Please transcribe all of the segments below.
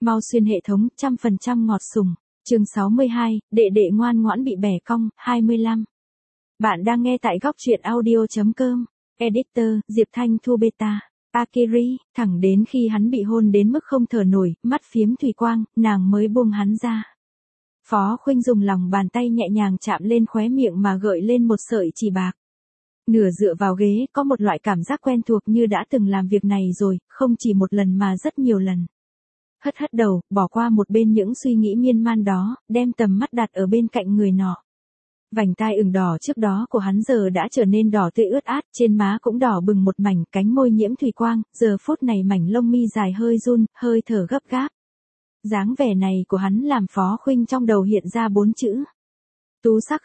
Mau xuyên hệ thống, 100% ngọt sùng. Chương 62, đệ đệ ngoan ngoãn bị bẻ cong, 25. Bạn đang nghe tại góc truyện audio.com. Editor, Diệp Thanh Thu Beta. Akiri, thẳng đến khi hắn bị hôn đến mức không thở nổi, mắt phiếm thủy quang, nàng mới buông hắn ra. Phó Khuynh dùng lòng bàn tay nhẹ nhàng chạm lên khóe miệng mà gợi lên một sợi chỉ bạc. Nửa dựa vào ghế, có một loại cảm giác quen thuộc như đã từng làm việc này rồi, không chỉ một lần mà rất nhiều lần. Hất hất đầu, bỏ qua một bên những suy nghĩ miên man đó, đem tầm mắt đặt ở bên cạnh người nọ. Vành tai ửng đỏ trước đó của hắn giờ đã trở nên đỏ tươi ướt át, trên má cũng đỏ bừng một mảnh, cánh môi nhiễm thủy quang, giờ phút này mảnh lông mi dài hơi run, hơi thở gấp gáp. Dáng vẻ này của hắn làm Phó Khuynh trong đầu hiện ra 4 chữ. Tú sắc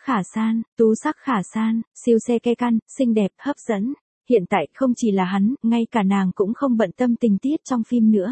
khả san, siêu xe ke căn, xinh đẹp, hấp dẫn. Hiện tại không chỉ là hắn, ngay cả nàng cũng không bận tâm tình tiết trong phim nữa.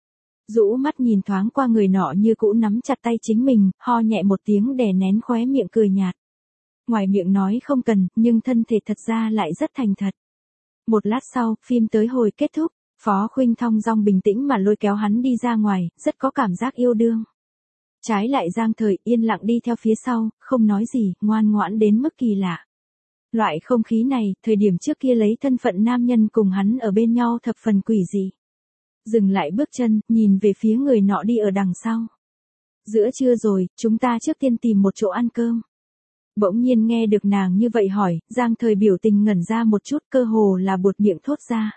Rũ mắt nhìn thoáng qua người nọ như cũ nắm chặt tay chính mình, ho nhẹ một tiếng đè nén khóe miệng cười nhạt. Ngoài miệng nói không cần, nhưng thân thể thật ra lại rất thành thật. Một lát sau, phim tới hồi kết thúc, Phó Khuynh thong dong bình tĩnh mà lôi kéo hắn đi ra ngoài, rất có cảm giác yêu đương. Trái lại Giang Thời yên lặng đi theo phía sau, không nói gì, ngoan ngoãn đến mức kỳ lạ. Loại không khí này, thời điểm trước kia lấy thân phận nam nhân cùng hắn ở bên nhau thập phần quỷ dị. Dừng lại bước chân, nhìn về phía người nọ đi ở đằng sau. Giữa trưa rồi, chúng ta trước tiên tìm một chỗ ăn cơm. Bỗng nhiên nghe được nàng như vậy hỏi, Giang Thời biểu tình ngẩn ra một chút, cơ hồ là buột miệng thốt ra.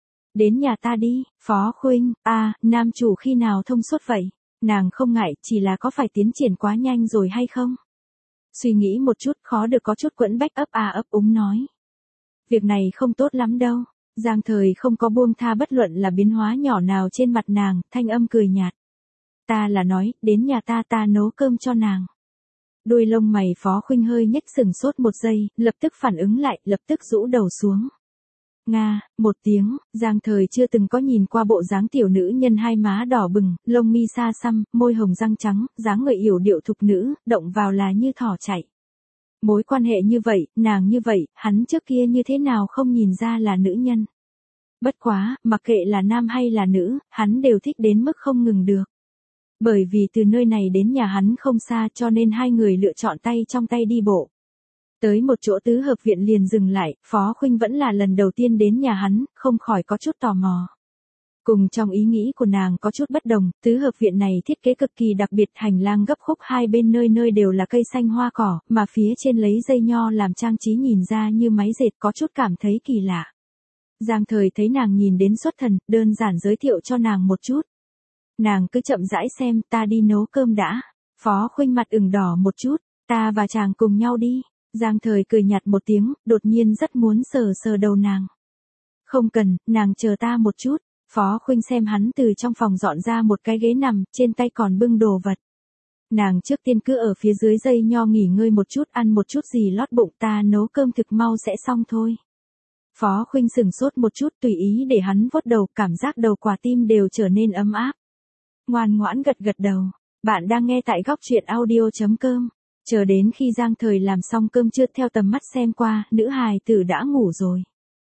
Đến nhà ta đi, Phó Khuynh, nam chủ khi nào thông suốt vậy? Nàng không ngại, chỉ là có phải tiến triển quá nhanh rồi hay không? Suy nghĩ một chút, khó được có chút quẫn bách ấp úng nói. Việc này không tốt lắm đâu. Giang Thời không có buông tha bất luận là biến hóa nhỏ nào trên mặt nàng, thanh âm cười nhạt. Ta là nói, đến nhà ta nấu cơm cho nàng. Đôi lông mày Phó Khuynh hơi nhếch sừng sốt một giây, lập tức phản ứng lại, lập tức rũ đầu xuống. Nga, một tiếng, Giang Thời chưa từng có nhìn qua bộ dáng tiểu nữ nhân hai má đỏ bừng, lông mi xa xăm, môi hồng răng trắng, dáng người yểu điệu thục nữ, động vào là như thỏ chạy. Mối quan hệ như vậy, nàng như vậy, hắn trước kia như thế nào không nhìn ra là nữ nhân. Bất quá, mặc kệ là nam hay là nữ, hắn đều thích đến mức không ngừng được. Bởi vì từ nơi này đến nhà hắn không xa cho nên hai người lựa chọn tay trong tay đi bộ. Tới một chỗ tứ hợp viện liền dừng lại, Phó Khuynh vẫn là lần đầu tiên đến nhà hắn, không khỏi có chút tò mò. Cùng trong ý nghĩ của nàng có chút bất đồng, tứ hợp viện này thiết kế cực kỳ đặc biệt, hành lang gấp khúc hai bên nơi nơi đều là cây xanh hoa cỏ, mà phía trên lấy dây nho làm trang trí nhìn ra như máy dệt, có chút cảm thấy kỳ lạ. Giang Thời thấy nàng nhìn đến xuất thần, đơn giản giới thiệu cho nàng một chút. Nàng cứ chậm rãi xem, ta đi nấu cơm đã. Phó Khuynh mặt ửng đỏ một chút, ta và chàng cùng nhau đi. Giang Thời cười nhạt một tiếng, đột nhiên rất muốn sờ đầu nàng. Không cần, nàng chờ ta một chút. Phó Khuynh xem hắn từ trong phòng dọn ra một cái ghế nằm, trên tay còn bưng đồ vật. Nàng trước tiên cứ ở phía dưới dây nho nghỉ ngơi một chút, ăn một chút gì lót bụng, ta nấu cơm thực mau sẽ xong thôi. Phó Khuynh sừng sốt một chút, tùy ý để hắn vuốt đầu, cảm giác đầu quả tim đều trở nên ấm áp. Ngoan ngoãn gật đầu. Bạn đang nghe tại góc truyện audio.com. Chờ đến khi Giang Thời làm xong cơm trưa theo tầm mắt xem qua, nữ hài tử đã ngủ rồi.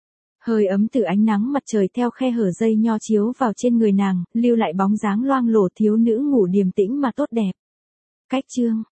Hơi ấm từ ánh nắng mặt trời theo khe hở dây nho chiếu vào trên người nàng, lưu lại bóng dáng loang lổ thiếu nữ ngủ điềm tĩnh mà tốt đẹp. Cách chương.